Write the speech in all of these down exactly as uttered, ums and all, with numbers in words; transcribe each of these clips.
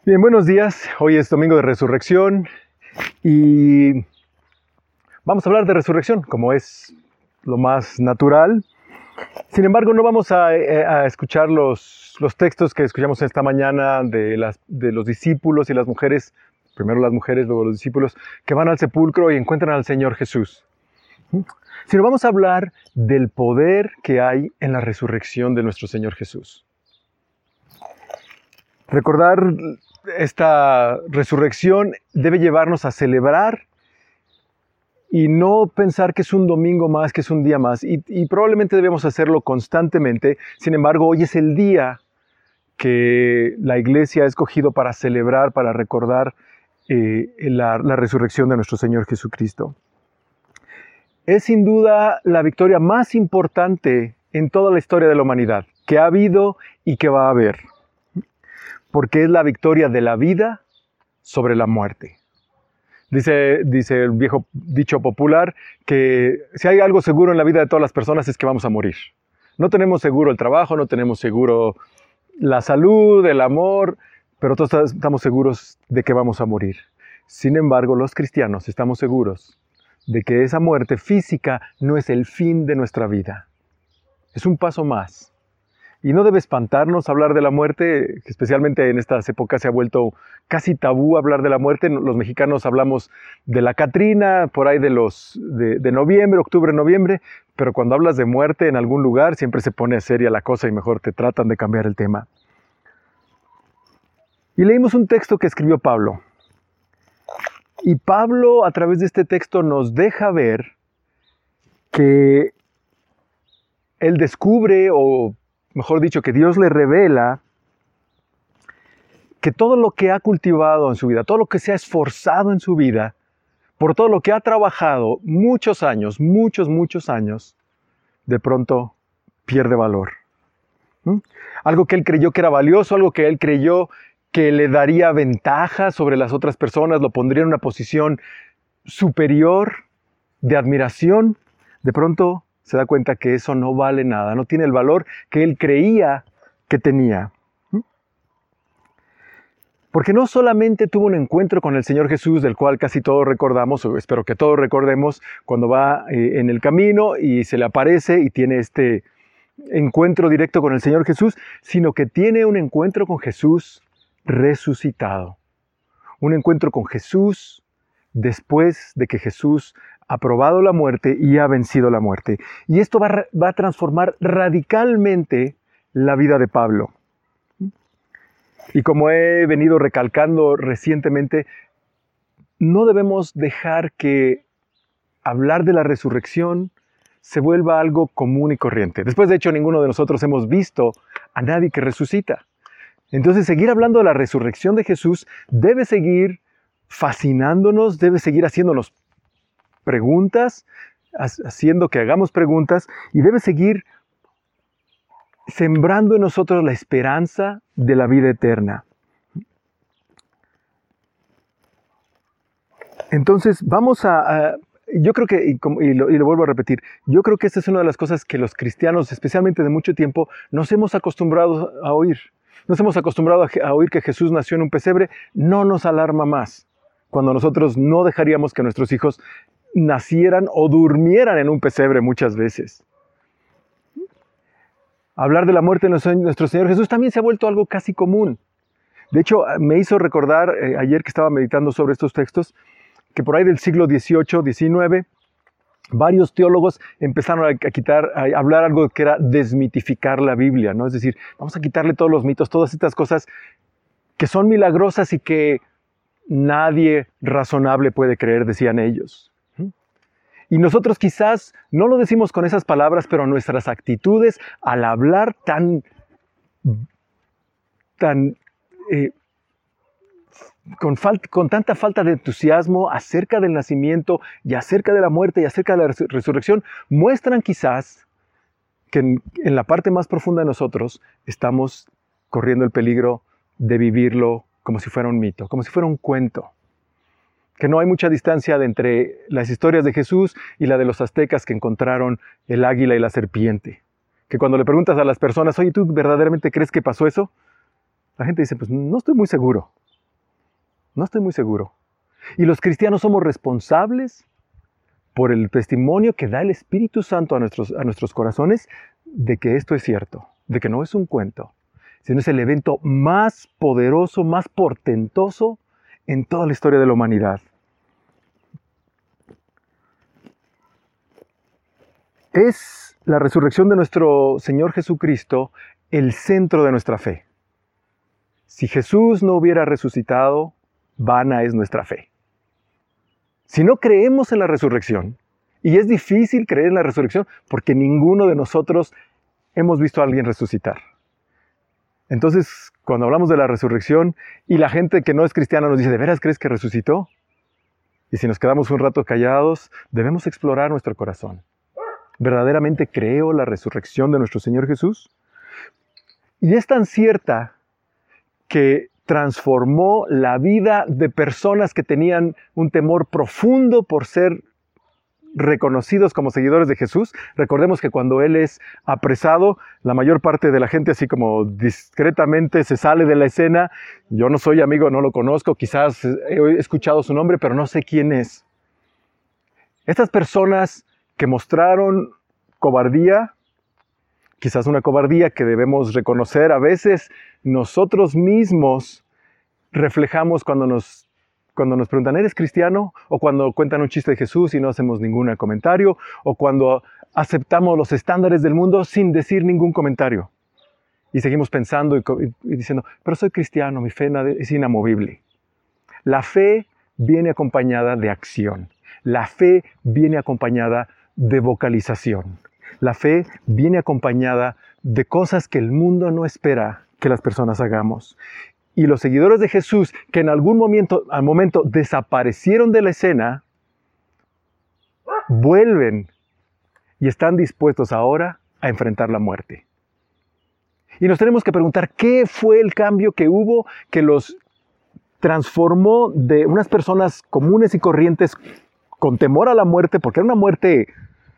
Bien, buenos días. Hoy es domingo de resurrección y vamos a hablar de resurrección, como es lo más natural. Sin embargo, no vamos a, a escuchar los, los textos que escuchamos esta mañana de, las, de los discípulos y las mujeres, primero las mujeres, luego los discípulos, que van al sepulcro y encuentran al Señor Jesús. Sino vamos a hablar del poder que hay en la resurrección de nuestro Señor Jesús. Recordar esta resurrección debe llevarnos a celebrar y no pensar que es un domingo más, que es un día más. Y, y probablemente debemos hacerlo constantemente. Sin embargo, hoy es el día que la Iglesia ha escogido para celebrar, para recordar eh, la, la resurrección de nuestro Señor Jesucristo. Es sin duda la victoria más importante en toda la historia de la humanidad, que ha habido y que va a haber. Porque es la victoria de la vida sobre la muerte. Dice, dice el viejo dicho popular que si hay algo seguro en la vida de todas las personas es que vamos a morir. No tenemos seguro el trabajo, no tenemos seguro la salud, el amor, pero todos estamos seguros de que vamos a morir. Sin embargo, los cristianos estamos seguros de que esa muerte física no es el fin de nuestra vida. Es un paso más. Y no debe espantarnos hablar de la muerte, que especialmente en estas épocas se ha vuelto casi tabú hablar de la muerte. Los mexicanos hablamos de la Catrina, por ahí de, los, de, de noviembre, octubre, noviembre, pero cuando hablas de muerte en algún lugar siempre se pone seria la cosa y mejor te tratan de cambiar el tema. Y leímos un texto que escribió Pablo. Y Pablo a través de este texto nos deja ver que él descubre o mejor dicho, que Dios le revela que todo lo que ha cultivado en su vida, todo lo que se ha esforzado en su vida, por todo lo que ha trabajado muchos años, muchos, muchos años, de pronto pierde valor. ¿Mm? Algo que él creyó que era valioso, algo que él creyó que le daría ventaja sobre las otras personas, lo pondría en una posición superior de admiración, de pronto se da cuenta que eso no vale nada, no tiene el valor que él creía que tenía. Porque no solamente tuvo un encuentro con el Señor Jesús, del cual casi todos recordamos, o espero que todos recordemos, cuando va eh, en el camino y se le aparece y tiene este encuentro directo con el Señor Jesús, sino que tiene un encuentro con Jesús resucitado. Un encuentro con Jesús después de que Jesús ha probado la muerte y ha vencido la muerte. Y esto va, va a transformar radicalmente la vida de Pablo. Y como he venido recalcando recientemente, no debemos dejar que hablar de la resurrección se vuelva algo común y corriente. Después, de hecho, ninguno de nosotros hemos visto a nadie que resucita. Entonces, seguir hablando de la resurrección de Jesús debe seguir fascinándonos, debe seguir haciéndonos preguntas, haciendo que hagamos preguntas, y debe seguir sembrando en nosotros la esperanza de la vida eterna. Entonces, vamos a... a yo creo que, y, y, lo, y lo vuelvo a repetir, yo creo que esta es una de las cosas que los cristianos, especialmente de mucho tiempo, nos hemos acostumbrado a oír. Nos hemos acostumbrado a, a oír que Jesús nació en un pesebre, no nos alarma más, cuando nosotros no dejaríamos que nuestros hijos nacieran o durmieran en un pesebre muchas veces. Hablar de la muerte de nuestro Señor Jesús también se ha vuelto algo casi común. De hecho, me hizo recordar, eh, ayer que estaba meditando sobre estos textos, que por ahí del siglo dieciocho, diecinueve, varios teólogos empezaron a, a quitar, a hablar algo que era desmitificar la Biblia, ¿no? Es decir, vamos a quitarle todos los mitos, todas estas cosas que son milagrosas y que nadie razonable puede creer, decían ellos. Y nosotros quizás no lo decimos con esas palabras, pero nuestras actitudes al hablar tan, tan, eh, con, fal- con tanta falta de entusiasmo acerca del nacimiento y acerca de la muerte y acerca de la res- resurrección, muestran quizás que en, en la parte más profunda de nosotros estamos corriendo el peligro de vivirlo como si fuera un mito, como si fuera un cuento. Que no hay mucha distancia de entre las historias de Jesús y la de los aztecas que encontraron el águila y la serpiente. Que cuando le preguntas a las personas, oye, ¿tú verdaderamente crees que pasó eso? La gente dice, pues no estoy muy seguro. No estoy muy seguro. Y los cristianos somos responsables por el testimonio que da el Espíritu Santo a nuestros, a nuestros corazones de que esto es cierto, de que no es un cuento, sino es el evento más poderoso, más portentoso en toda la historia de la humanidad. Es la resurrección de nuestro Señor Jesucristo el centro de nuestra fe. Si Jesús no hubiera resucitado, vana es nuestra fe. Si no creemos en la resurrección, y es difícil creer en la resurrección porque ninguno de nosotros hemos visto a alguien resucitar. Entonces, cuando hablamos de la resurrección y la gente que no es cristiana nos dice, ¿de veras crees que resucitó? Y si nos quedamos un rato callados, debemos explorar nuestro corazón. ¿Verdaderamente creo la resurrección de nuestro Señor Jesús? Y es tan cierta que transformó la vida de personas que tenían un temor profundo por ser reconocidos como seguidores de Jesús. Recordemos que cuando Él es apresado, la mayor parte de la gente así como discretamente se sale de la escena. Yo no soy amigo, no lo conozco, quizás he escuchado su nombre, pero no sé quién es. Estas personas que mostraron cobardía, quizás una cobardía que debemos reconocer, a veces nosotros mismos reflejamos cuando nos, cuando nos preguntan, ¿eres cristiano? O cuando cuentan un chiste de Jesús y no hacemos ningún comentario, o cuando aceptamos los estándares del mundo sin decir ningún comentario. Y seguimos pensando y, y diciendo, pero soy cristiano, mi fe es inamovible. La fe viene acompañada de acción. La fe viene acompañada de vocalización. La fe viene acompañada de cosas que el mundo no espera que las personas hagamos. Y los seguidores de Jesús, que en algún momento, al momento desaparecieron de la escena, vuelven y están dispuestos ahora a enfrentar la muerte. Y nos tenemos que preguntar, ¿qué fue el cambio que hubo que los transformó de unas personas comunes y corrientes con temor a la muerte, porque era una muerte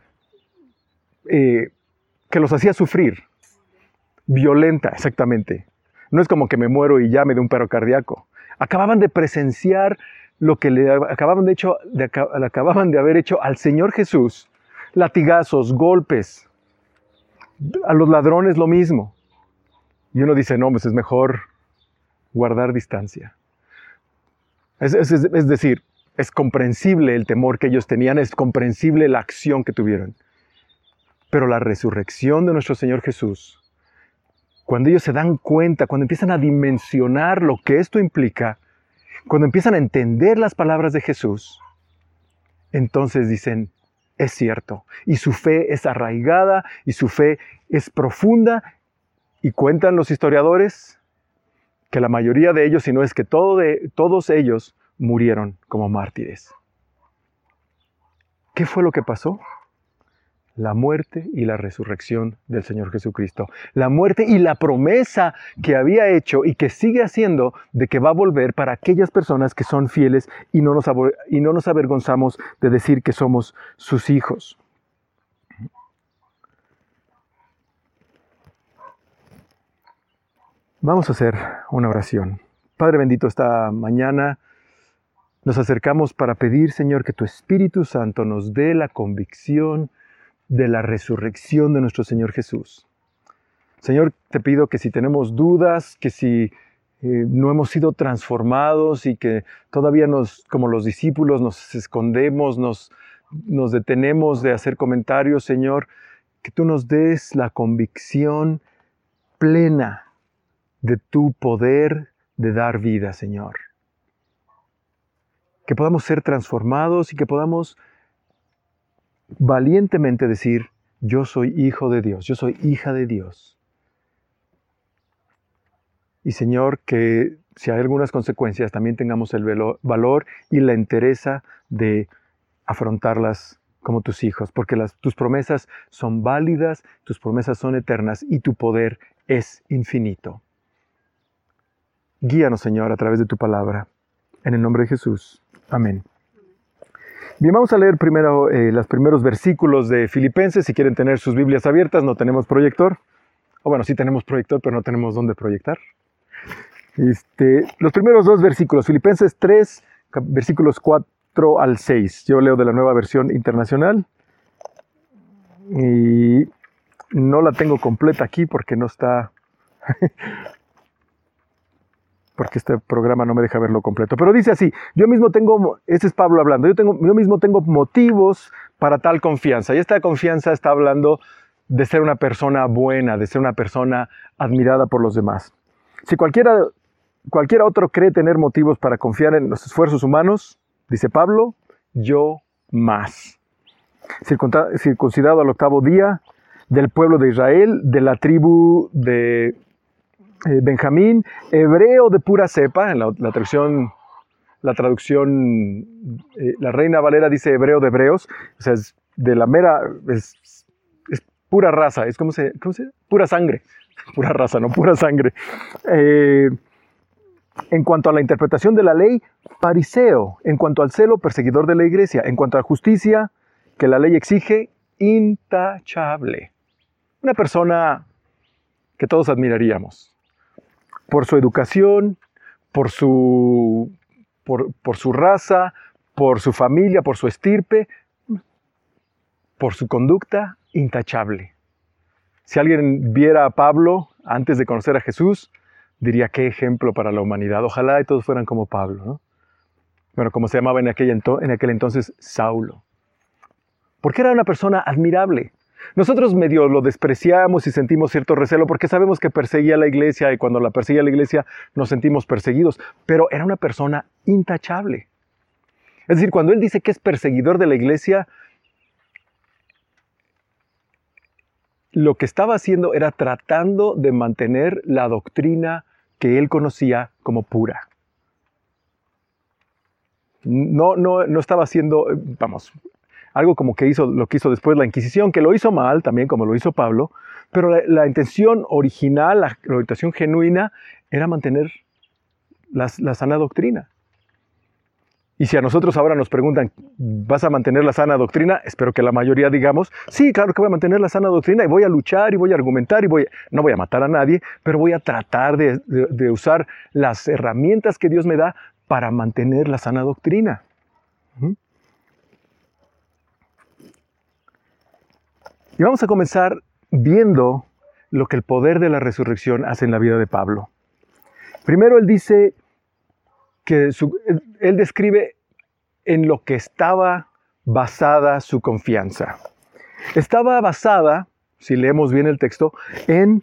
eh, que los hacía sufrir, violenta, exactamente? No es como que me muero y ya me dé un paro cardíaco. Acababan de presenciar lo que le acababan de, hecho, de, le acababan de haber hecho al Señor Jesús. Latigazos, golpes. A los ladrones lo mismo. Y uno dice, no, pues es mejor guardar distancia. Es, es, es decir, es comprensible el temor que ellos tenían, es comprensible la acción que tuvieron. Pero la resurrección de nuestro Señor Jesús, cuando ellos se dan cuenta, cuando empiezan a dimensionar lo que esto implica, cuando empiezan a entender las palabras de Jesús, entonces dicen, es cierto. Y su fe es arraigada, y su fe es profunda, y cuentan los historiadores que la mayoría de ellos, si no es que todo de, todos ellos, murieron como mártires. ¿Qué fue lo que pasó? La muerte y la resurrección del Señor Jesucristo. La muerte y la promesa que había hecho y que sigue haciendo de que va a volver para aquellas personas que son fieles y no nos, y no nos avergonzamos de decir que somos sus hijos. Vamos a hacer una oración. Padre bendito, esta mañana nos acercamos para pedir, Señor, que tu Espíritu Santo nos dé la convicción de la resurrección de nuestro Señor Jesús. Señor, te pido que si tenemos dudas, que si eh, no hemos sido transformados y que todavía nos, como los discípulos, nos escondemos, nos, nos detenemos de hacer comentarios, Señor, que tú nos des la convicción plena de tu poder de dar vida, Señor. Que podamos ser transformados y que podamos valientemente decir, yo soy hijo de Dios, yo soy hija de Dios. Y Señor, que si hay algunas consecuencias, también tengamos el valor y la entereza de afrontarlas como tus hijos, porque las, tus promesas son válidas, tus promesas son eternas y tu poder es infinito. Guíanos, Señor, a través de tu palabra. En el nombre de Jesús. Amén. Bien, vamos a leer primero eh, los primeros versículos de Filipenses. Si quieren tener sus Biblias abiertas, no tenemos proyector. O bueno, sí tenemos proyector, pero no tenemos dónde proyectar. Este, los primeros dos versículos, Filipenses tres, versículos cuatro al seis. Yo leo de la Nueva Versión Internacional. Y no la tengo completa aquí porque no está... porque este programa no me deja verlo completo. Pero dice así, yo mismo tengo, este es Pablo hablando, yo, tengo, yo mismo tengo motivos para tal confianza. Y esta confianza está hablando de ser una persona buena, de ser una persona admirada por los demás. Si cualquiera, cualquiera otro cree tener motivos para confiar en los esfuerzos humanos, dice Pablo, yo más. Circuncidado al octavo día, del pueblo de Israel, de la tribu de eh, Benjamín, hebreo de pura cepa, en la, la traducción, la traducción, eh, la Reina Valera dice hebreo de hebreos, o sea, es de la mera, es, es pura raza, es como se, ¿cómo se dice? Pura sangre, pura raza, no pura sangre. Eh, en cuanto a la interpretación de la ley, fariseo, en cuanto al celo, perseguidor de la iglesia, en cuanto a la justicia que la ley exige, intachable. Una persona que todos admiraríamos por su educación, por su, por, por su raza, por su familia, por su estirpe, por su conducta, intachable. Si alguien viera a Pablo antes de conocer a Jesús, diría qué ejemplo para la humanidad. Ojalá y todos fueran como Pablo, ¿no? Bueno, como se llamaba en aquel, ento- en aquel entonces, Saulo. Porque era una persona admirable. Nosotros medio lo despreciamos y sentimos cierto recelo porque sabemos que perseguía a la iglesia y cuando la perseguía a la iglesia nos sentimos perseguidos. Pero era una persona intachable. Es decir, cuando él dice que es perseguidor de la iglesia, lo que estaba haciendo era tratando de mantener la doctrina que él conocía como pura. No, no, no estaba haciendo, vamos, algo como que hizo, lo que hizo después la Inquisición, que lo hizo mal también, como lo hizo Pablo, pero la, la intención original, la, la intención genuina, era mantener la, la sana doctrina. Y si a nosotros ahora nos preguntan, ¿vas a mantener la sana doctrina? Espero que la mayoría digamos, sí, claro que voy a mantener la sana doctrina y voy a luchar y voy a argumentar y voy a, no voy a matar a nadie, pero voy a tratar de, de, de usar las herramientas que Dios me da para mantener la sana doctrina. ¿Mm? Y vamos a comenzar viendo lo que el poder de la resurrección hace en la vida de Pablo. Primero él dice que su, él, él describe en lo que estaba basada su confianza. Estaba basada, si leemos bien el texto, en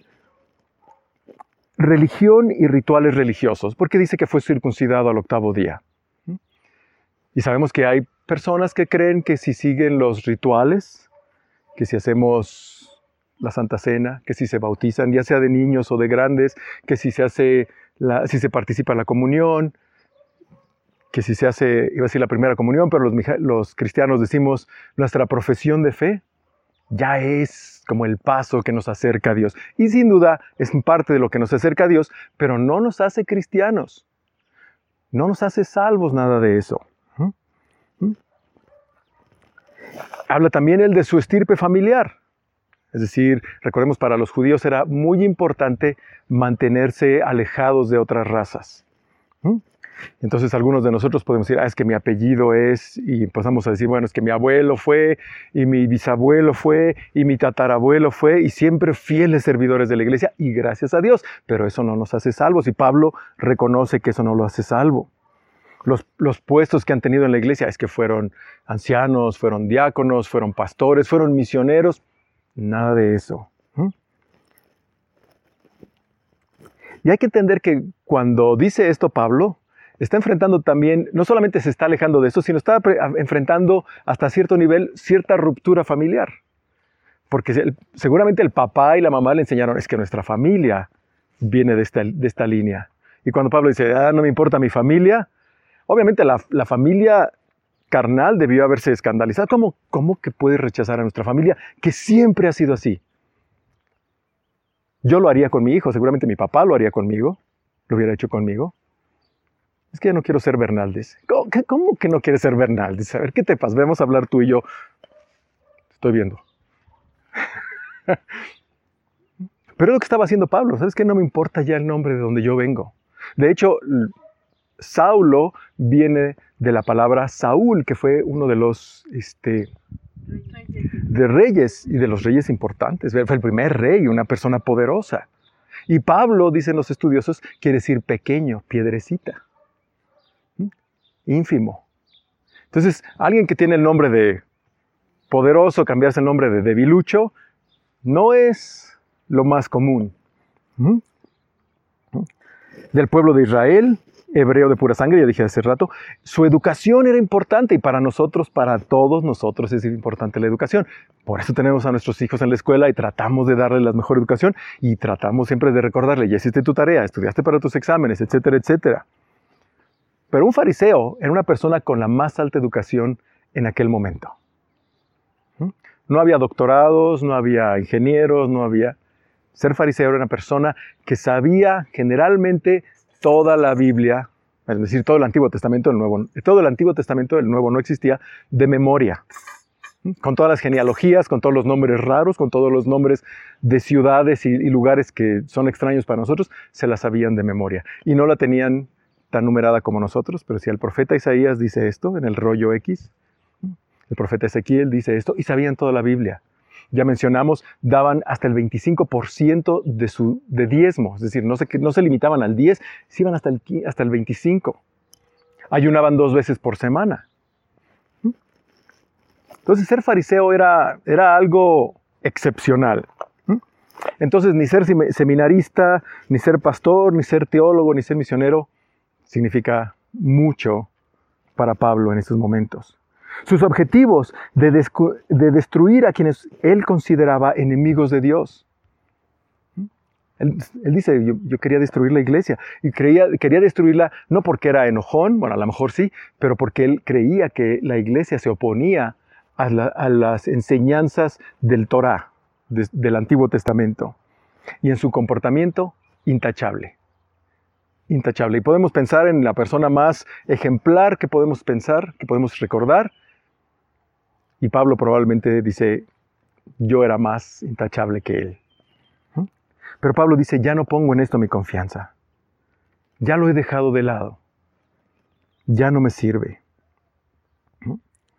religión y rituales religiosos, porque dice que fue circuncidado al octavo día. Y sabemos que hay personas que creen que si siguen los rituales, que si hacemos la Santa Cena, que si se bautizan, ya sea de niños o de grandes, que si se hace, la, si se participa en la comunión, que si se hace, iba a decir la primera comunión, pero los, los cristianos decimos nuestra profesión de fe, ya es como el paso que nos acerca a Dios. Y sin duda es parte de lo que nos acerca a Dios, pero no nos hace cristianos. No nos hace salvos nada de eso. ¿Mm? ¿Mm? Habla también él de su estirpe familiar. Es decir, recordemos, para los judíos era muy importante mantenerse alejados de otras razas. ¿Mm? Entonces algunos de nosotros podemos decir, ah, es que mi apellido es, y empezamos a decir, bueno, es que mi abuelo fue, y mi bisabuelo fue, y mi tatarabuelo fue, y siempre fieles servidores de la iglesia, y gracias a Dios, pero eso no nos hace salvos, y Pablo reconoce que eso no lo hace salvo. Los, los puestos que han tenido en la iglesia es que fueron ancianos, fueron diáconos, fueron pastores, fueron misioneros, nada de eso. ¿Mm? Y hay que entender que cuando dice esto Pablo, está enfrentando también, no solamente se está alejando de eso, sino está enfrentando hasta cierto nivel cierta ruptura familiar. Porque el, seguramente el papá y la mamá le enseñaron, es que nuestra familia viene de esta, de esta línea. Y cuando Pablo dice, ah, no me importa mi familia, obviamente la, la familia carnal debió haberse escandalizado. ¿Cómo, ¿Cómo que puedes rechazar a nuestra familia? Que siempre ha sido así. Yo lo haría con mi hijo, seguramente mi papá lo haría conmigo, lo hubiera hecho conmigo. Es que ya no quiero ser Bernaldez. ¿Cómo, ¿Cómo que no quieres ser Bernaldez? A ver, ¿qué te pasa? Vamos a hablar tú y yo. Estoy viendo. Pero es lo que estaba haciendo Pablo. ¿Sabes qué? No me importa ya el nombre de donde yo vengo. De hecho, Saulo viene de la palabra Saúl, que fue uno de los este, de reyes y de los reyes importantes. Fue el primer rey, una persona poderosa. Y Pablo, dicen los estudiosos, quiere decir pequeño, piedrecita, ¿Mm? ínfimo. Entonces, alguien que tiene el nombre de poderoso, cambiarse el nombre de debilucho, no es lo más común. ¿Mm? Del pueblo de Israel, hebreo de pura sangre, ya dije hace rato, su educación era importante y para nosotros, para todos nosotros es importante la educación. Por eso tenemos a nuestros hijos en la escuela y tratamos de darles la mejor educación y tratamos siempre de recordarle, ya hiciste tu tarea, estudiaste para tus exámenes, etcétera, etcétera. Pero un fariseo era una persona con la más alta educación en aquel momento. No había doctorados, no había ingenieros, no había... Ser fariseo era una persona que sabía generalmente toda la Biblia, es decir, todo el Antiguo Testamento, el Nuevo, todo el Antiguo Testamento, el Nuevo no existía, de memoria. Con todas las genealogías, con todos los nombres raros, con todos los nombres de ciudades y, y lugares que son extraños para nosotros, se la sabían de memoria. Y no la tenían tan numerada como nosotros, pero si el profeta Isaías dice esto en el rollo X, el profeta Ezequiel dice esto, y sabían toda la Biblia. Ya mencionamos, daban hasta el veinticinco por ciento de su de diezmo, es decir, no se, no se limitaban al diez, se iban hasta el, hasta el veinticinco. Ayunaban dos veces por semana. Entonces, ser fariseo era, era algo excepcional. Entonces, ni ser seminarista, ni ser pastor, ni ser teólogo, ni ser misionero, significa mucho para Pablo en estos momentos. Sus objetivos de, de destruir a quienes él consideraba enemigos de Dios. Él, él dice, yo, yo quería destruir la iglesia. Y creía, quería destruirla no porque era enojón, bueno, a lo mejor sí, pero porque él creía que la iglesia se oponía a, la, a las enseñanzas del Torá, de, del Antiguo Testamento. Y en su comportamiento, intachable. Intachable. Y podemos pensar en la persona más ejemplar que podemos pensar, que podemos recordar. Y Pablo probablemente dice, yo era más intachable que él. ¿Mm? Pero Pablo dice, ya no pongo en esto mi confianza. Ya lo he dejado de lado. Ya no me sirve. ¿Mm?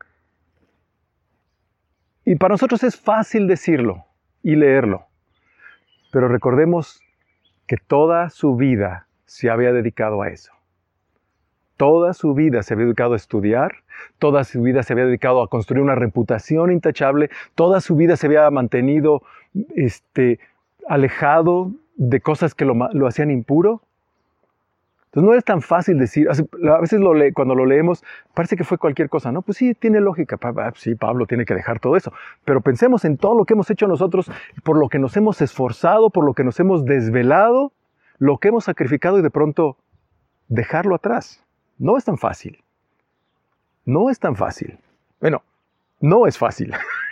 Y para nosotros es fácil decirlo y leerlo. Pero recordemos que toda su vida se había dedicado a eso. Toda su vida se había dedicado a estudiar, toda su vida se había dedicado a construir una reputación intachable, toda su vida se había mantenido este, alejado de cosas que lo, lo hacían impuro. Entonces no es tan fácil decir, a veces lo le, cuando lo leemos parece que fue cualquier cosa, ¿no? Pues sí, tiene lógica, sí, Pablo tiene que dejar todo eso, pero pensemos en todo lo que hemos hecho nosotros, por lo que nos hemos esforzado, por lo que nos hemos desvelado, lo que hemos sacrificado y de pronto dejarlo atrás. No es tan fácil. No es tan fácil. Bueno, no es fácil.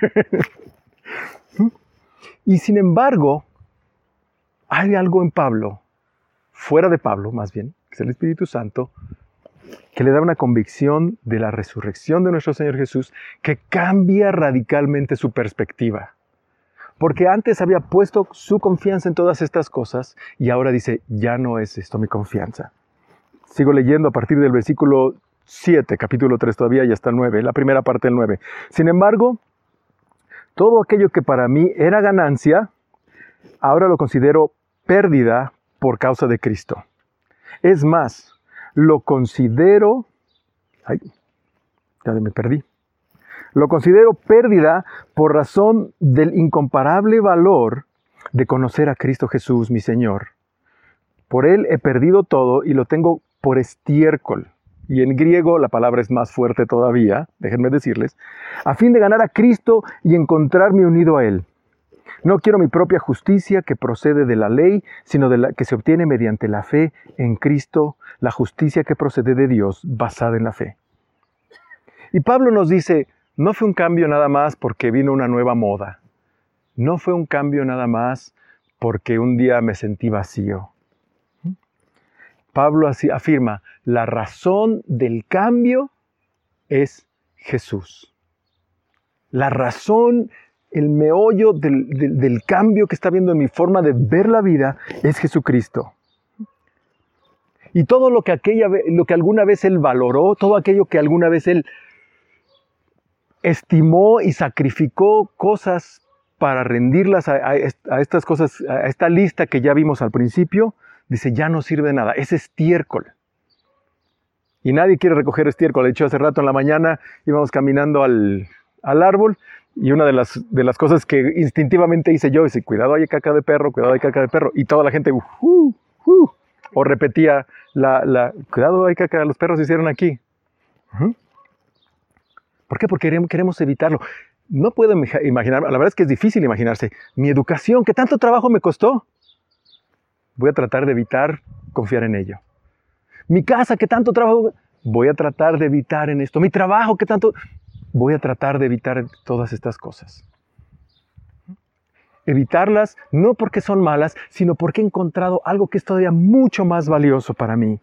Y sin embargo, hay algo en Pablo, fuera de Pablo más bien, que es el Espíritu Santo, que le da una convicción de la resurrección de nuestro Señor Jesús que cambia radicalmente su perspectiva. Porque antes había puesto su confianza en todas estas cosas y ahora dice, ya no es esto mi confianza. Sigo leyendo a partir del versículo siete, capítulo tres todavía, y hasta el nueve, la primera parte del nueve. Sin embargo, todo aquello que para mí era ganancia, ahora lo considero pérdida por causa de Cristo. Es más, lo considero... Ay, ya me perdí. Lo considero pérdida por razón del incomparable valor de conocer a Cristo Jesús, mi Señor. Por Él he perdido todo y lo tengo por estiércol. Y en griego la palabra es más fuerte todavía, déjenme decirles, a fin de ganar a Cristo y encontrarme unido a Él. No quiero mi propia justicia que procede de la ley, sino de la que se obtiene mediante la fe en Cristo, la justicia que procede de Dios basada en la fe. Y Pablo nos dice, no fue un cambio nada más porque vino una nueva moda. No fue un cambio nada más porque un día me sentí vacío. Pablo así afirma, la razón del cambio es Jesús. La razón, el meollo del, del, del cambio que está viendo en mi forma de ver la vida es Jesucristo. Y todo lo que, aquella, lo que alguna vez Él valoró, todo aquello que alguna vez Él estimó y sacrificó cosas para rendirlas a, a, a estas cosas, a esta lista que ya vimos al principio, dice, ya no sirve de nada, es estiércol. Y nadie quiere recoger estiércol. De hecho, hace rato en la mañana íbamos caminando al, al árbol y una de las, de las cosas que instintivamente hice yo es, cuidado hay caca de perro, cuidado hay caca de perro. Y toda la gente, uh, uh, o repetía, la, la, cuidado hay caca, los perros se hicieron aquí. Uh-huh. ¿Por qué? Porque queremos evitarlo. No puedo imaginar, la verdad es que es difícil imaginarse, mi educación, que tanto trabajo me costó, voy a tratar de evitar confiar en ello. Mi casa, que tanto trabajo, voy a tratar de evitar en esto. Mi trabajo, que tanto, voy a tratar de evitar todas estas cosas. Evitarlas no porque son malas, sino porque he encontrado algo que es todavía mucho más valioso para mí.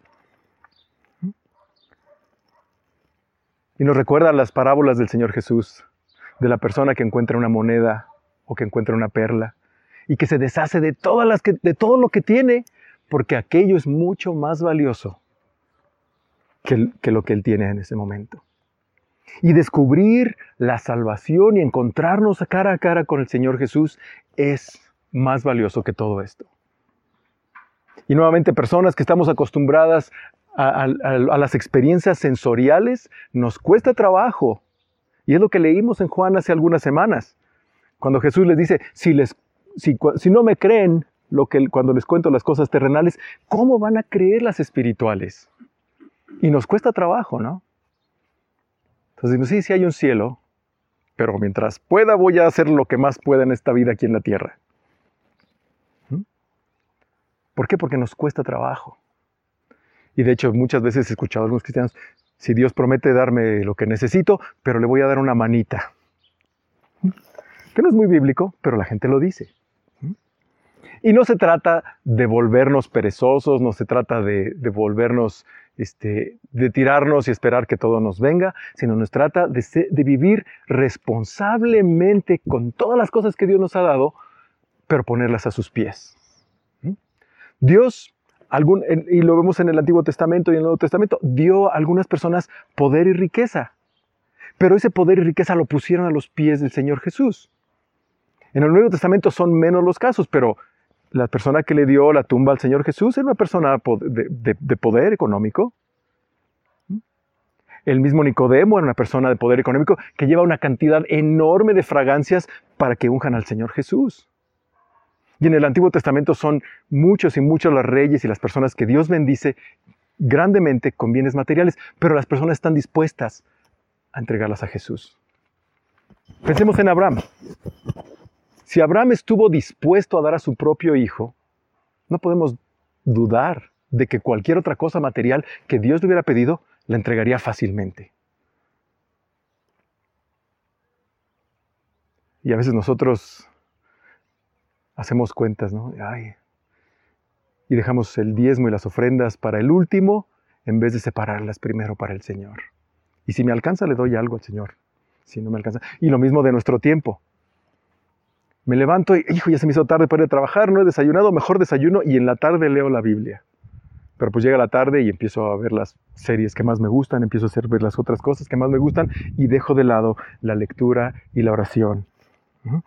Y nos recuerda las parábolas del Señor Jesús, de la persona que encuentra una moneda o que encuentra una perla y que se deshace de, todas las que, de todo lo que tiene, porque aquello es mucho más valioso que, que lo que él tiene en ese momento. Y descubrir la salvación y encontrarnos cara a cara con el Señor Jesús es más valioso que todo esto. Y nuevamente, personas que estamos acostumbradas a, a, a las experiencias sensoriales, nos cuesta trabajo. Y es lo que leímos en Juan hace algunas semanas, cuando Jesús les dice, si, les, si, si no me creen lo que, cuando les cuento las cosas terrenales, ¿cómo van a creer las espirituales? Y nos cuesta trabajo, ¿no? Entonces, sí, sí hay un cielo, pero mientras pueda voy a hacer lo que más pueda en esta vida aquí en la tierra. ¿Mm? ¿Por qué? Porque nos cuesta trabajo. Y de hecho, muchas veces he escuchado a algunos cristianos, si Dios promete darme lo que necesito, pero le voy a dar una manita. Que no es muy bíblico, pero la gente lo dice. Y no se trata de volvernos perezosos, no se trata de, de volvernos, este, de tirarnos y esperar que todo nos venga, sino nos trata de, ser, de vivir responsablemente con todas las cosas que Dios nos ha dado, pero ponerlas a sus pies. Dios... Algún, y lo vemos en el Antiguo Testamento y en el Nuevo Testamento, dio a algunas personas poder y riqueza. Pero ese poder y riqueza lo pusieron a los pies del Señor Jesús. En el Nuevo Testamento son menos los casos, pero la persona que le dio la tumba al Señor Jesús era una persona de, de, de poder económico. El mismo Nicodemo era una persona de poder económico que lleva una cantidad enorme de fragancias para que unjan al Señor Jesús. Y en el Antiguo Testamento son muchos y muchos los reyes y las personas que Dios bendice grandemente con bienes materiales, pero las personas están dispuestas a entregarlas a Jesús. Pensemos en Abraham. Si Abraham estuvo dispuesto a dar a su propio hijo, no podemos dudar de que cualquier otra cosa material que Dios le hubiera pedido, la entregaría fácilmente. Y a veces nosotros hacemos cuentas, ¿no? Ay, y dejamos el diezmo y las ofrendas para el último en vez de separarlas primero para el Señor. Y si me alcanza, le doy algo al Señor. Si no me alcanza. Y lo mismo de nuestro tiempo. Me levanto y, hijo, ya se me hizo tarde para ir a trabajar, no he desayunado, mejor desayuno y en la tarde leo la Biblia. Pero pues llega la tarde y empiezo a ver las series que más me gustan, empiezo a hacer ver las otras cosas que más me gustan y dejo de lado la lectura y la oración. ¿Uh-huh?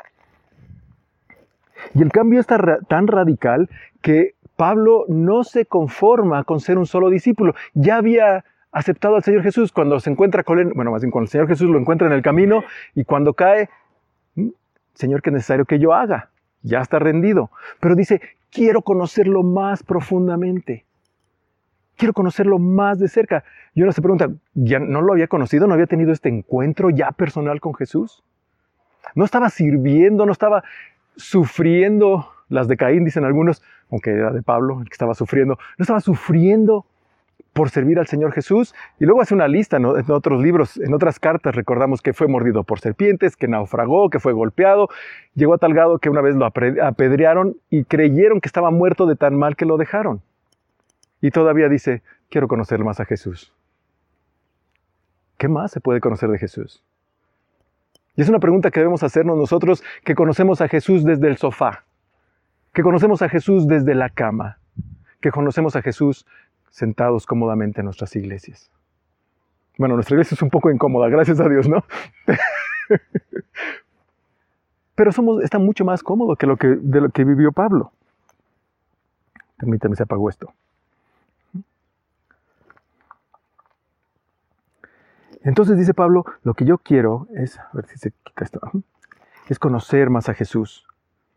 Y el cambio es tan radical que Pablo no se conforma con ser un solo discípulo. Ya había aceptado al Señor Jesús cuando se encuentra con él, bueno, más bien cuando el Señor Jesús lo encuentra en el camino y cuando cae, Señor, ¿qué es necesario que yo haga? Ya está rendido. Pero dice, quiero conocerlo más profundamente. Quiero conocerlo más de cerca. Y uno se pregunta, ¿ya no lo había conocido? ¿No había tenido este encuentro ya personal con Jesús? ¿No estaba sirviendo? ¿No estaba sufriendo? Las de Caín, dicen algunos, aunque era de Pablo, el que estaba sufriendo. ¿No estaba sufriendo por servir al Señor Jesús? Y luego hace una lista, ¿no? En otros libros, en otras cartas, recordamos que fue mordido por serpientes, que naufragó, que fue golpeado. Llegó a tal grado que una vez lo apedrearon y creyeron que estaba muerto de tan mal que lo dejaron. Y todavía dice, quiero conocer más a Jesús. ¿Qué más se puede conocer de Jesús? Y es una pregunta que debemos hacernos nosotros que conocemos a Jesús desde el sofá, que conocemos a Jesús desde la cama, que conocemos a Jesús sentados cómodamente en nuestras iglesias. Bueno, nuestra iglesia es un poco incómoda, gracias a Dios, ¿no? Pero somos, está mucho más cómodo que lo que, de lo que vivió Pablo. Permítame, se apagó esto. Entonces dice Pablo, lo que yo quiero es, a ver si se quita esto, es conocer más a Jesús.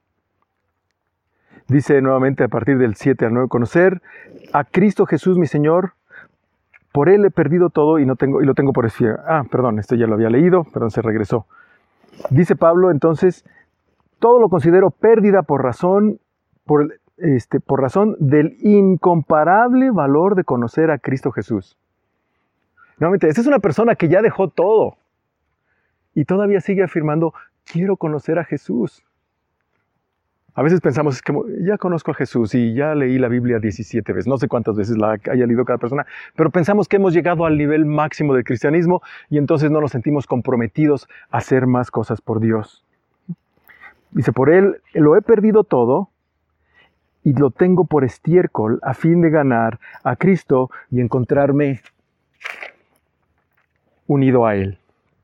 Dice nuevamente a partir del siete al nueve, conocer a Cristo Jesús mi Señor, por Él he perdido todo y, no tengo, y lo tengo por esfera. Ah, perdón, esto ya lo había leído, perdón, se regresó. Dice Pablo, entonces, todo lo considero pérdida por razón, por, este, por razón del incomparable valor de conocer a Cristo Jesús. Nuevamente, esta es una persona que ya dejó todo y todavía sigue afirmando, quiero conocer a Jesús. A veces pensamos, es que ya conozco a Jesús y ya leí la Biblia diecisiete veces, no sé cuántas veces la haya leído cada persona, pero pensamos que hemos llegado al nivel máximo del cristianismo y entonces no nos sentimos comprometidos a hacer más cosas por Dios. Dice, por Él lo he perdido todo y lo tengo por estiércol a fin de ganar a Cristo y encontrarme unido a Él.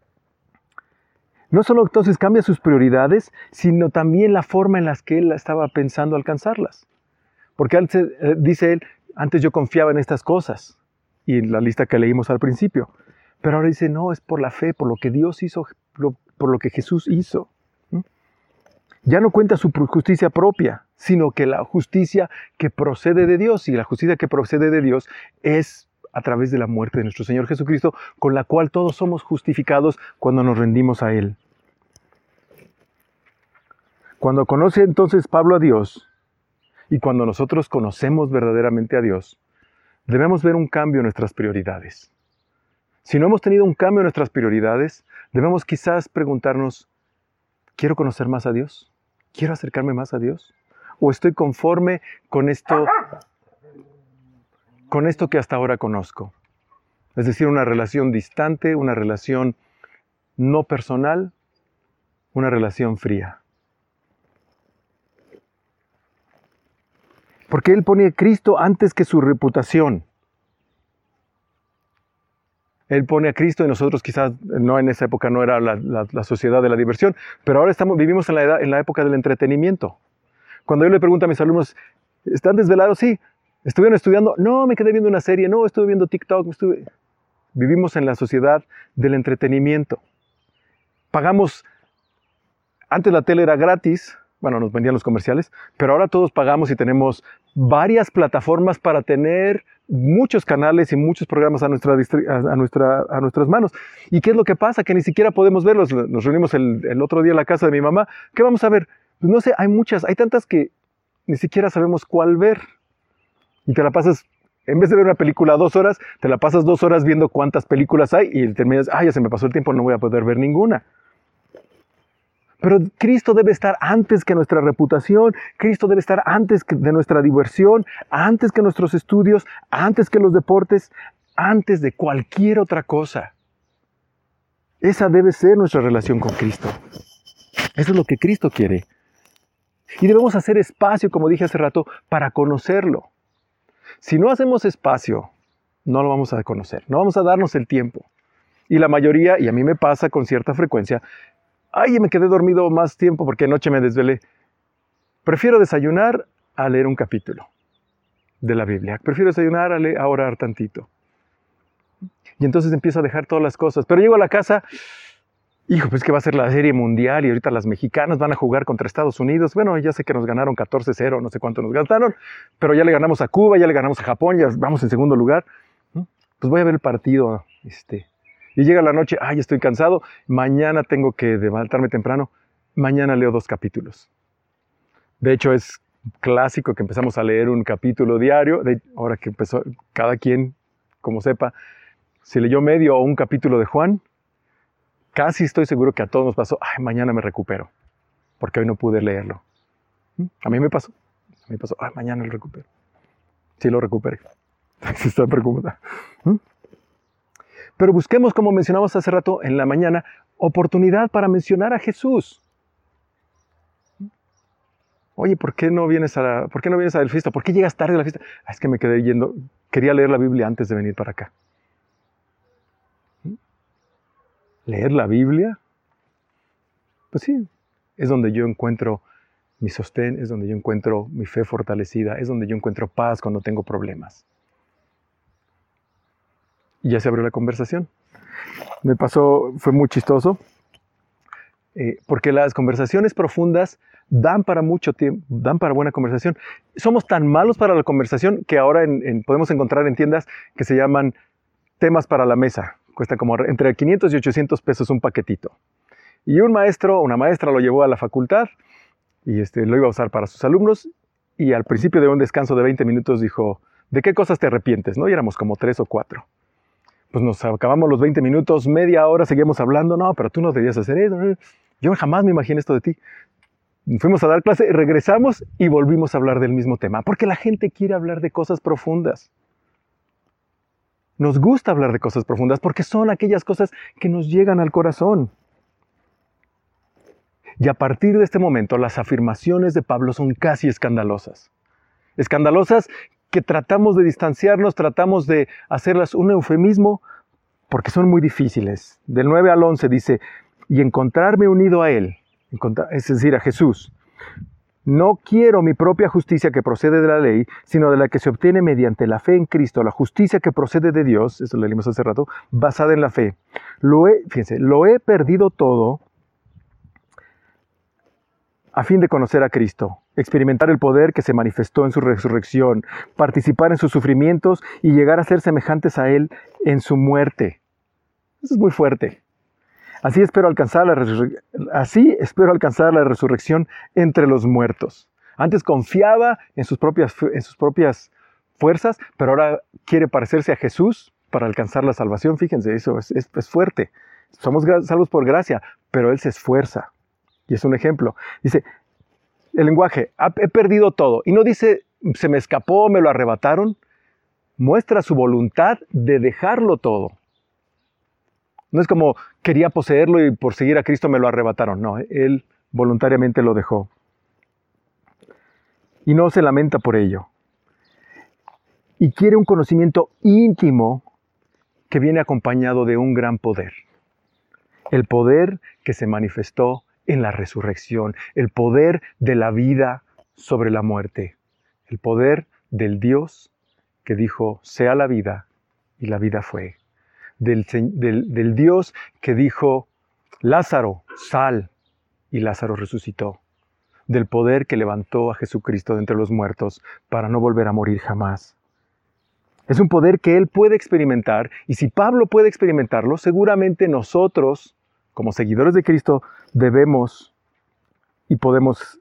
No solo entonces cambia sus prioridades, sino también la forma en la que él estaba pensando alcanzarlas. Porque antes, eh, dice él, antes yo confiaba en estas cosas, y en la lista que leímos al principio. Pero ahora dice, no, es por la fe, por lo que Dios hizo, por, por lo que Jesús hizo. ¿Mm? Ya no cuenta su justicia propia, sino que la justicia que procede de Dios, y la justicia que procede de Dios es a través de la muerte de nuestro Señor Jesucristo, con la cual todos somos justificados cuando nos rendimos a Él. Cuando conoce entonces Pablo a Dios, y cuando nosotros conocemos verdaderamente a Dios, debemos ver un cambio en nuestras prioridades. Si no hemos tenido un cambio en nuestras prioridades, debemos quizás preguntarnos, ¿quiero conocer más a Dios? ¿Quiero acercarme más a Dios? ¿O estoy conforme con esto, con esto que hasta ahora conozco? Es decir, una relación distante, una relación no personal, una relación fría. Porque él pone a Cristo antes que su reputación. Él pone a Cristo y nosotros quizás, no en esa época no era la, la, la sociedad de la diversión, pero ahora estamos, vivimos en la, edad, en la época del entretenimiento. Cuando yo le pregunto a mis alumnos, ¿están desvelados? Sí. ¿Estuvieron estudiando? No, me quedé viendo una serie. No, estuve viendo TikTok. Estuve... Vivimos en la sociedad del entretenimiento. Pagamos, antes la tele era gratis, bueno, nos vendían los comerciales, pero ahora todos pagamos y tenemos varias plataformas para tener muchos canales y muchos programas a, nuestra, a, nuestra, a nuestras manos. ¿Y qué es lo que pasa? Que ni siquiera podemos verlos. Nos reunimos el, el otro día en la casa de mi mamá. ¿Qué vamos a ver? Pues no sé, hay muchas, hay tantas que ni siquiera sabemos cuál ver. Y te la pasas, en vez de ver una película dos horas, te la pasas dos horas viendo cuántas películas hay y terminas, ah, ya se me pasó el tiempo, no voy a poder ver ninguna. Pero Cristo debe estar antes que nuestra reputación, Cristo debe estar antes de nuestra diversión, antes que nuestros estudios, antes que los deportes, antes de cualquier otra cosa. Esa debe ser nuestra relación con Cristo. Eso es lo que Cristo quiere. Y debemos hacer espacio, como dije hace rato, para conocerlo. Si no hacemos espacio, no lo vamos a conocer, no vamos a darnos el tiempo. Y la mayoría, y a mí me pasa con cierta frecuencia, ay, me quedé dormido más tiempo porque anoche me desvelé. Prefiero desayunar a leer un capítulo de la Biblia. Prefiero desayunar a, leer, a orar tantito. Y entonces empiezo a dejar todas las cosas. Pero llego a la casa, hijo, pues que va a ser la serie mundial y ahorita las mexicanas van a jugar contra Estados Unidos. Bueno, ya sé que nos ganaron catorce cero, no sé cuánto nos gastaron, pero ya le ganamos a Cuba, ya le ganamos a Japón, ya vamos en segundo lugar. Pues voy a ver el partido, este... Y llega la noche, ay, estoy cansado, mañana tengo que levantarme temprano, mañana leo dos capítulos. De hecho, es clásico que empezamos a leer un capítulo diario, de, ahora que empezó, cada quien, como sepa, si leyó medio o un capítulo de Juan, casi estoy seguro que a todos nos pasó, ay, mañana me recupero, porque hoy no pude leerlo. A mí me pasó, a mí me pasó, ay, mañana lo recupero. Sí lo recuperé, se está preocupando. ¿Mm? Pero busquemos, como mencionamos hace rato en la mañana, oportunidad para mencionar a Jesús. Oye, ¿por qué no vienes a la, ¿por qué no vienes a la fiesta? ¿Por qué llegas tarde a la fiesta? Ah, es que me quedé yendo, quería leer la Biblia antes de venir para acá. ¿Mm? ¿Leer la Biblia? Pues sí, es donde yo encuentro mi sostén, es donde yo encuentro mi fe fortalecida, es donde yo encuentro paz cuando tengo problemas. Y ya se abrió la conversación. Me pasó, fue muy chistoso, eh, porque las conversaciones profundas dan para mucho tiempo, dan para buena conversación. Somos tan malos para la conversación que ahora en, en, podemos encontrar en tiendas que se llaman temas para la mesa. Cuesta como entre quinientos y ochocientos pesos un paquetito. Y un maestro, una maestra lo llevó a la facultad y este, lo iba a usar para sus alumnos. Y al principio de un descanso de veinte minutos dijo, ¿de qué cosas te arrepientes? ¿No? Y éramos como tres o cuatro. Pues nos acabamos los veinte minutos, media hora, seguimos hablando. No, pero tú no debías hacer eso. Yo jamás me imaginé esto de ti. Fuimos a dar clase, regresamos y volvimos a hablar del mismo tema. Porque la gente quiere hablar de cosas profundas. Nos gusta hablar de cosas profundas porque son aquellas cosas que nos llegan al corazón. Y a partir de este momento, las afirmaciones de Pablo son casi escandalosas. Escandalosas que tratamos de distanciarnos, tratamos de hacerlas un eufemismo, porque son muy difíciles. Del nueve al once dice, y encontrarme unido a Él, es decir, a Jesús. No quiero mi propia justicia que procede de la ley, sino de la que se obtiene mediante la fe en Cristo, la justicia que procede de Dios, eso lo leímos hace rato, basada en la fe. Lo he, fíjense, lo he perdido todo a fin de conocer a Cristo, experimentar el poder que se manifestó en su resurrección, participar en sus sufrimientos y llegar a ser semejantes a Él en su muerte. Eso es muy fuerte. Así espero alcanzar la, resurre- así espero alcanzar la resurrección entre los muertos. Antes confiaba en sus propias, en sus propias fuerzas, pero ahora quiere parecerse a Jesús para alcanzar la salvación. Fíjense, eso es, es, es fuerte. Somos salvos por gracia, pero Él se esfuerza. Y es un ejemplo. Dice, el lenguaje, he perdido todo. Y no dice, se me escapó, me lo arrebataron. Muestra su voluntad de dejarlo todo. No es como, quería poseerlo y por seguir a Cristo me lo arrebataron. No, Él voluntariamente lo dejó. Y no se lamenta por ello. Y quiere un conocimiento íntimo que viene acompañado de un gran poder. El poder que se manifestó en la resurrección, el poder de la vida sobre la muerte, el poder del Dios que dijo, sea la vida, y la vida fue, del, del, del Dios que dijo, Lázaro, sal, y Lázaro resucitó, del poder que levantó a Jesucristo de entre los muertos para no volver a morir jamás. Es un poder que Él puede experimentar, y si Pablo puede experimentarlo, seguramente nosotros, como seguidores de Cristo, debemos y podemos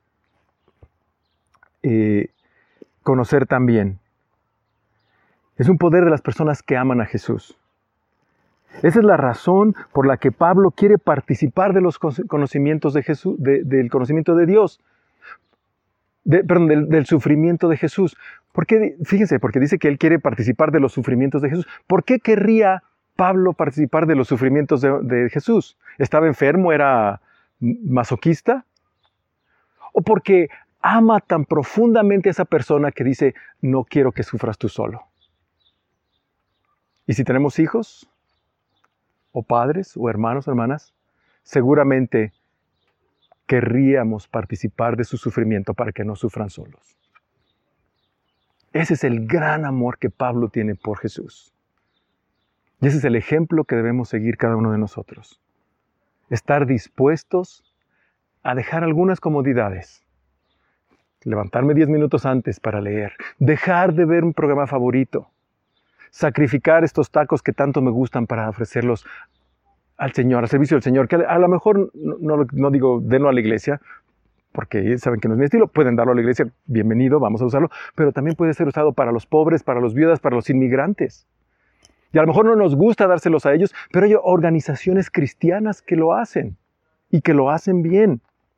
eh, conocer también. Es un poder de las personas que aman a Jesús. Esa es la razón por la que Pablo quiere participar de los conocimientos de Jesús, de, del conocimiento de Dios, de, perdón, del, del sufrimiento de Jesús. ¿Por qué? Fíjense, porque dice que él quiere participar de los sufrimientos de Jesús. ¿Por qué querría Pablo participar de los sufrimientos de, de Jesús? ¿Estaba enfermo? ¿Era masoquista? ¿O porque ama tan profundamente a esa persona que dice, no quiero que sufras tú solo? Y si tenemos hijos, o padres, o hermanos, hermanas, seguramente querríamos participar de su sufrimiento para que no sufran solos. Ese es el gran amor que Pablo tiene por Jesús. Y ese es el ejemplo que debemos seguir cada uno de nosotros. Estar dispuestos a dejar algunas comodidades. Levantarme diez minutos antes para leer. Dejar de ver un programa favorito. Sacrificar estos tacos que tanto me gustan para ofrecerlos al Señor, al servicio del Señor. Que a lo mejor, no, no, no digo denlo a la iglesia, porque saben que no es mi estilo. Pueden darlo a la iglesia, bienvenido, vamos a usarlo. Pero también puede ser usado para los pobres, para los viudas, para los inmigrantes. Y a lo mejor no nos gusta dárselos a ellos, pero hay organizaciones cristianas que lo hacen y que lo hacen bien.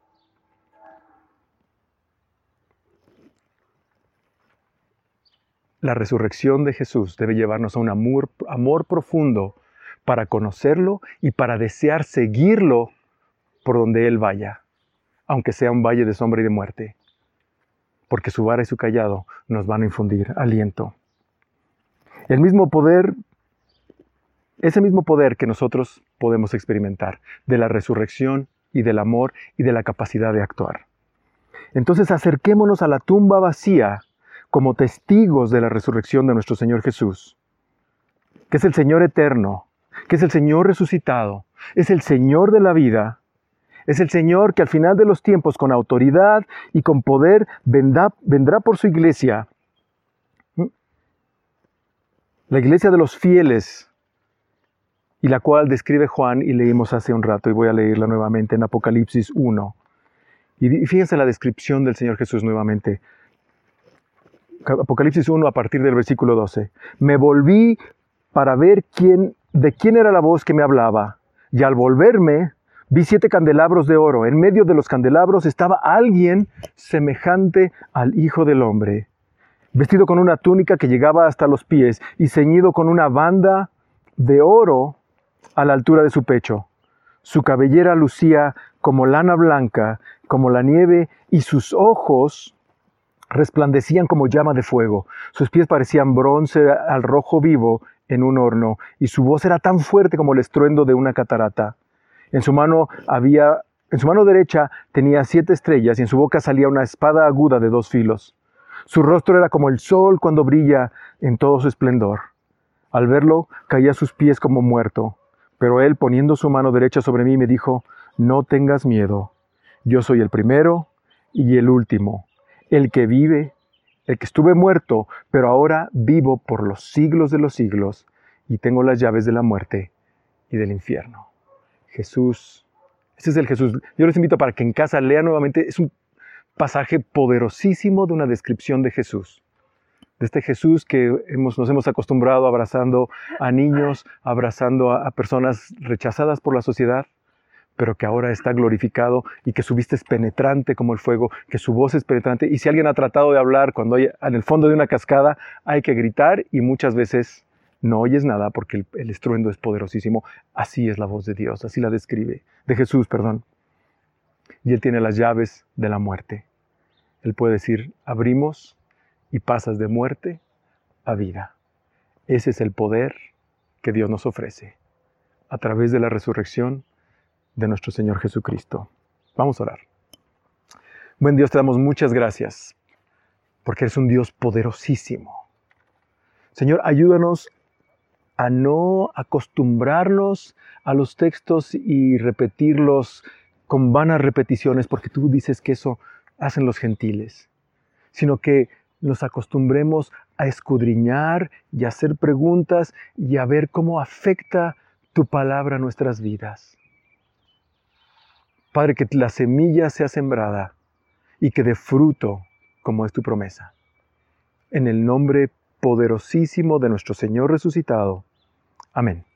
La resurrección de Jesús debe llevarnos a un amor, amor profundo para conocerlo y para desear seguirlo por donde Él vaya, aunque sea un valle de sombra y de muerte. porque su vara y su cayado nos van a infundir aliento. El mismo poder, ese mismo poder que nosotros podemos experimentar, de la resurrección y del amor y de la capacidad de actuar. Entonces acerquémonos a la tumba vacía como testigos de la resurrección de nuestro Señor Jesús, que es el Señor eterno, que es el Señor resucitado, es el Señor de la vida, es el Señor que al final de los tiempos, con autoridad y con poder, vendrá, vendrá por su iglesia, la iglesia de los fieles, y la cual describe Juan y leímos hace un rato, y voy a leerla nuevamente en Apocalipsis uno. Y fíjense la descripción del Señor Jesús nuevamente. Apocalipsis uno a partir del versículo doce. Me volví para ver quién, de quién era la voz que me hablaba, y al volverme vi siete candelabros de oro. En medio de los candelabros estaba alguien semejante al Hijo del Hombre, vestido con una túnica que llegaba hasta los pies y ceñido con una banda de oro a la altura de su pecho. Su cabellera lucía como lana blanca, como la nieve, y sus ojos resplandecían como llama de fuego. Sus pies parecían bronce al rojo vivo en un horno, y su voz era tan fuerte como el estruendo de una catarata. En su mano había, en su mano derecha tenía siete estrellas, y en su boca salía una espada aguda de dos filos. Su rostro era como el sol cuando brilla en todo su esplendor. Al verlo, caí a sus pies como muerto. Pero él, poniendo su mano derecha sobre mí, me dijo: no tengas miedo. Yo soy el primero y el último, el que vive, el que estuve muerto, pero ahora vivo por los siglos de los siglos, y tengo las llaves de la muerte y del infierno. Jesús, ese es el Jesús. Yo les invito para que en casa lean nuevamente. Es un pasaje poderosísimo de una descripción de Jesús. De este Jesús que hemos, nos hemos acostumbrado abrazando a niños, abrazando a, a personas rechazadas por la sociedad, pero que ahora está glorificado, y que su vista es penetrante como el fuego, que su voz es penetrante. Y si alguien ha tratado de hablar cuando hay en el fondo de una cascada, hay que gritar, y muchas veces no oyes nada porque el, el estruendo es poderosísimo. Así es la voz de Dios, así la describe, de Jesús, perdón. Y Él tiene las llaves de la muerte. Él puede decir: abrimos y pasas de muerte a vida. Ese es el poder que Dios nos ofrece a través de la resurrección de nuestro Señor Jesucristo. Vamos a orar. Buen Dios, te damos muchas gracias porque eres un Dios poderosísimo. Señor, ayúdanos a no acostumbrarnos a los textos y repetirlos con vanas repeticiones, porque tú dices que eso hacen los gentiles, sino que nos acostumbremos a escudriñar y a hacer preguntas y a ver cómo afecta tu palabra a nuestras vidas. Padre, que la semilla sea sembrada y que dé fruto como es tu promesa. En el nombre poderosísimo de nuestro Señor resucitado. Amén.